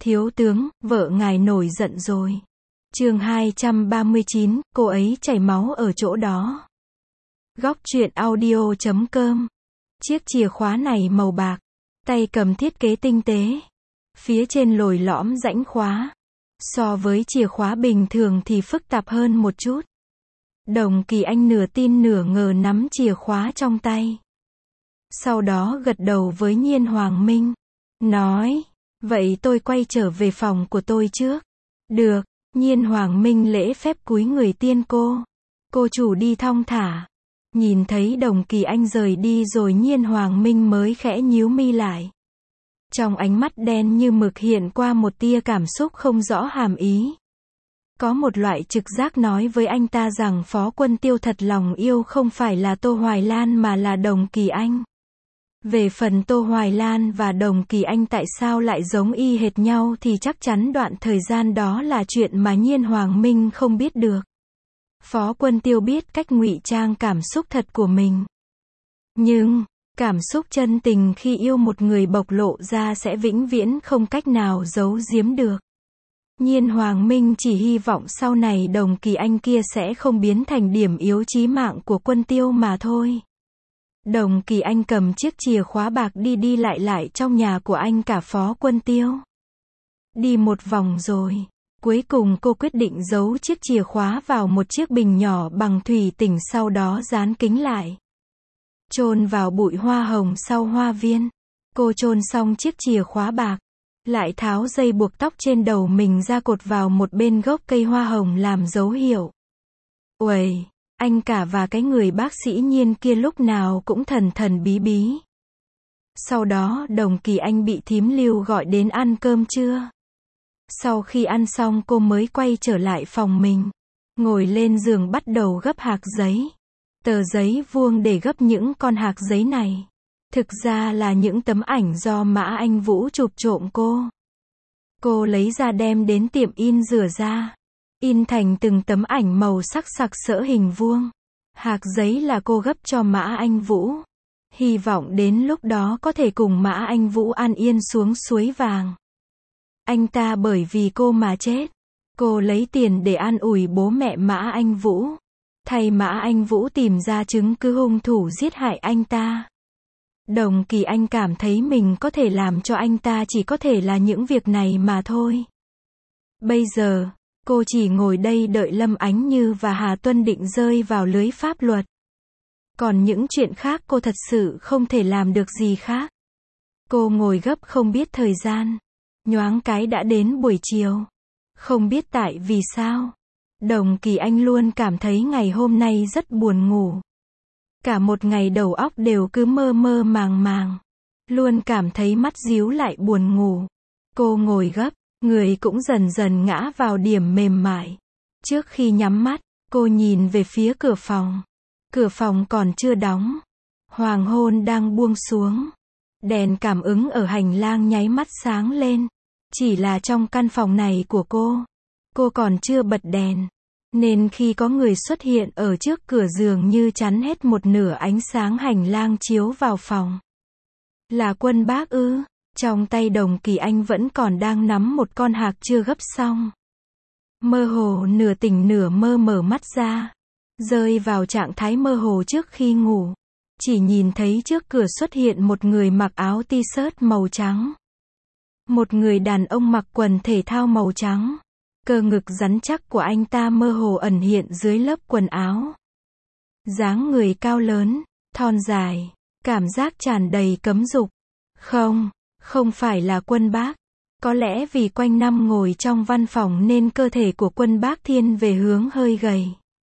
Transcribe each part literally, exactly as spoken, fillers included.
Thiếu tướng, vợ ngài nổi giận rồi. Chương hai trăm ba mươi chín, cô ấy chảy máu ở chỗ đó. Góc truyện audio chấm com. Chiếc chìa khóa này màu bạc, tay cầm thiết kế tinh tế. Phía trên lồi lõm rãnh khóa. So với chìa khóa bình thường thì phức tạp hơn một chút. Đồng Kỳ Anh nửa tin nửa ngờ nắm chìa khóa trong tay. Sau đó gật đầu với Nhiên Hoàng Minh. Nói, vậy tôi quay trở về phòng của tôi trước. Được, Nhiên Hoàng Minh lễ phép cúi người tiên cô. Cô chủ đi thong thả. Nhìn thấy Đồng Kỳ Anh rời đi rồi Nhiên Hoàng Minh mới khẽ nhíu mi lại. Trong ánh mắt đen như mực hiện qua một tia cảm xúc không rõ hàm ý. Có một loại trực giác nói với anh ta rằng Phó Quân Tiêu thật lòng yêu không phải là Tô Hoài Lan mà là Đồng Kỳ Anh. Về phần Tô Hoài Lan và Đồng Kỳ Anh tại sao lại giống y hệt nhau thì chắc chắn đoạn thời gian đó là chuyện mà Nhiên Hoàng Minh không biết được. Phó Quân Tiêu biết cách ngụy trang cảm xúc thật của mình. Nhưng, cảm xúc chân tình khi yêu một người bộc lộ ra sẽ vĩnh viễn không cách nào giấu giếm được. Nhiên Hoàng Minh chỉ hy vọng sau này Đồng Kỳ Anh kia sẽ không biến thành điểm yếu chí mạng của Quân Tiêu mà thôi. Đồng Kỳ Anh cầm chiếc chìa khóa bạc đi đi lại lại trong nhà của anh cả Phó Quân Tiêu. Đi một vòng rồi, cuối cùng cô quyết định giấu chiếc chìa khóa vào một chiếc bình nhỏ bằng thủy tinh sau đó dán kính lại. Chôn vào bụi hoa hồng sau hoa viên. Cô chôn xong chiếc chìa khóa bạc, lại tháo dây buộc tóc trên đầu mình ra cột vào một bên gốc cây hoa hồng làm dấu hiệu. Uầy, anh cả và cái người bác sĩ Nhiên kia lúc nào cũng thần thần bí bí. Sau đó Đồng Kỳ Anh bị thím Lưu gọi đến ăn cơm trưa. Sau khi ăn xong cô mới quay trở lại phòng mình. Ngồi lên giường bắt đầu gấp hạc giấy. Tờ giấy vuông để gấp những con hạc giấy này. Thực ra là những tấm ảnh do Mã Anh Vũ chụp trộm cô. Cô lấy ra đem đến tiệm in rửa ra. In thành từng tấm ảnh màu sắc sặc sỡ hình vuông. Hạc giấy là cô gấp cho Mã Anh Vũ. Hy vọng đến lúc đó có thể cùng Mã Anh Vũ an yên xuống suối vàng. Anh ta bởi vì cô mà chết. Cô lấy tiền để an ủi bố mẹ Mã Anh Vũ. Thay Mã Anh Vũ tìm ra chứng cứ hung thủ giết hại anh ta. Đồng Kỳ Anh cảm thấy mình có thể làm cho anh ta chỉ có thể là những việc này mà thôi. Bây giờ, cô chỉ ngồi đây đợi Lâm Ánh Như và Hà Tuân Định rơi vào lưới pháp luật. Còn những chuyện khác cô thật sự không thể làm được gì khác. Cô ngồi gấp không biết thời gian. Nhoáng cái đã đến buổi chiều. Không biết tại vì sao. Đồng Kỳ Anh luôn cảm thấy ngày hôm nay rất buồn ngủ. Cả một ngày đầu óc đều cứ mơ mơ màng màng. Luôn cảm thấy mắt díu lại buồn ngủ. Cô ngồi gấp, người cũng dần dần ngã vào điểm mềm mại. Trước khi nhắm mắt, cô nhìn về phía cửa phòng. Cửa phòng còn chưa đóng. Hoàng hôn đang buông xuống. Đèn cảm ứng ở hành lang nháy mắt sáng lên. Chỉ là trong căn phòng này của cô. Cô còn chưa bật đèn. Nên khi có người xuất hiện ở trước cửa giường như chắn hết một nửa ánh sáng hành lang chiếu vào phòng. Là Quân Bác ư? Trong tay Đồng Kỳ Anh vẫn còn đang nắm một con hạc chưa gấp xong. Mơ hồ nửa tỉnh nửa mơ mở mắt ra. Rơi vào trạng thái mơ hồ trước khi ngủ. Chỉ nhìn thấy trước cửa xuất hiện một người mặc áo t-shirt màu trắng. Một người đàn ông mặc quần thể thao màu trắng. Cơ ngực rắn chắc của anh ta mơ hồ ẩn hiện dưới lớp quần áo. Dáng người cao lớn, thon dài, cảm giác tràn đầy cấm dục. Không, không phải là Quân Bác. Có lẽ vì quanh năm ngồi trong văn phòng nên cơ thể của Quân Bác thiên về hướng hơi gầy.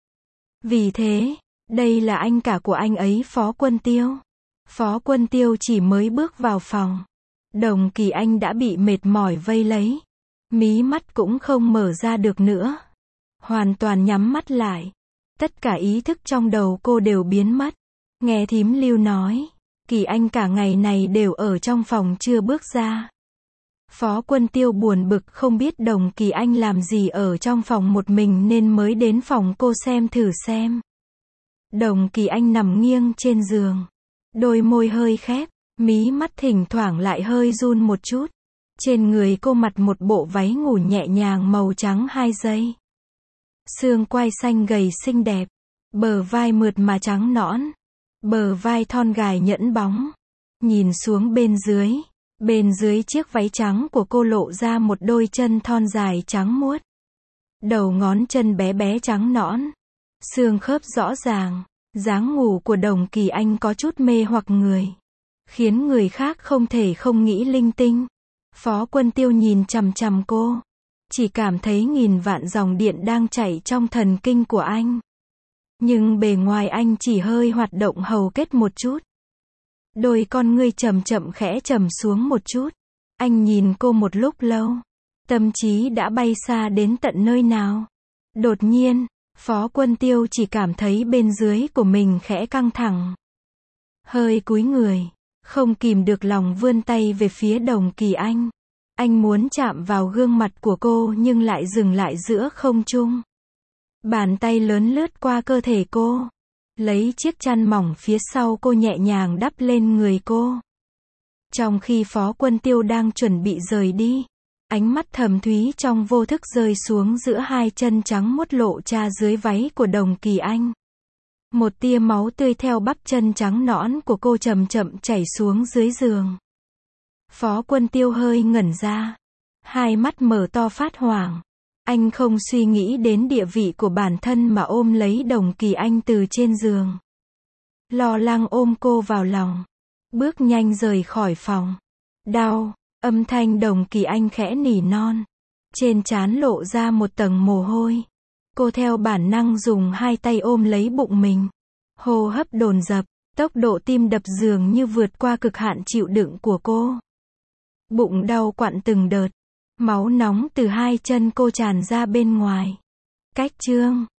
Vì thế, đây là anh cả của anh ấy Phó Quân Tiêu. Phó Quân Tiêu chỉ mới bước vào phòng. Đồng Kỳ Anh đã bị mệt mỏi vây lấy. Mí mắt cũng không mở ra được nữa. Hoàn toàn nhắm mắt lại. Tất cả ý thức trong đầu cô đều biến mất. Nghe thím Lưu nói, Kỳ Anh cả ngày này đều ở trong phòng chưa bước ra. Phó Quân Tiêu buồn bực không biết Đồng Kỳ Anh làm gì ở trong phòng một mình nên mới đến phòng cô xem thử xem. Đồng Kỳ Anh nằm nghiêng trên giường. Đôi môi hơi khép, mí mắt thỉnh thoảng lại hơi run một chút. Trên người cô mặc một bộ váy ngủ nhẹ nhàng màu trắng hai dây. Xương quai xanh gầy xinh đẹp. Bờ vai mượt mà trắng nõn. Bờ vai thon gài nhẫn bóng. Nhìn xuống bên dưới. Bên dưới chiếc váy trắng của cô lộ ra một đôi chân thon dài trắng muốt. Đầu ngón chân bé bé trắng nõn. Xương khớp rõ ràng. Dáng ngủ của Đồng Kỳ Anh có chút mê hoặc người. Khiến người khác không thể không nghĩ linh tinh. Phó Quân Tiêu nhìn chằm chằm cô. Chỉ cảm thấy nghìn vạn dòng điện đang chảy trong thần kinh của anh. Nhưng bề ngoài anh chỉ hơi hoạt động hầu kết một chút. Đôi con ngươi chậm chậm khẽ trầm xuống một chút. Anh nhìn cô một lúc lâu. Tâm trí đã bay xa đến tận nơi nào. Đột nhiên, Phó Quân Tiêu chỉ cảm thấy bên dưới của mình khẽ căng thẳng. Hơi cúi người. Không kìm được lòng vươn tay về phía Đồng Kỳ Anh. Anh muốn chạm vào gương mặt của cô nhưng lại dừng lại giữa không trung. Bàn tay lớn lướt qua cơ thể cô. Lấy chiếc chăn mỏng phía sau cô nhẹ nhàng đắp lên người cô. Trong khi Phó Quân Tiêu đang chuẩn bị rời đi, ánh mắt thầm thúy trong vô thức rơi xuống giữa hai chân trắng muốt lộ ra dưới váy của Đồng Kỳ Anh. Một tia máu tươi theo bắp chân trắng nõn của cô chậm chậm chảy xuống dưới giường. Phó Quân Tiêu hơi ngẩn ra. Hai mắt mở to phát hoảng. Anh không suy nghĩ đến địa vị của bản thân mà ôm lấy Đồng Kỳ Anh từ trên giường. Lo lắng ôm cô vào lòng. Bước nhanh rời khỏi phòng. Đau, âm thanh Đồng Kỳ Anh khẽ nỉ non. Trên trán lộ ra một tầng mồ hôi. Cô theo bản năng dùng hai tay ôm lấy bụng mình. Hô hấp dồn dập, tốc độ tim đập dường như vượt qua cực hạn chịu đựng của cô. Bụng đau quặn từng đợt. Máu nóng từ hai chân cô tràn ra bên ngoài. Cách chương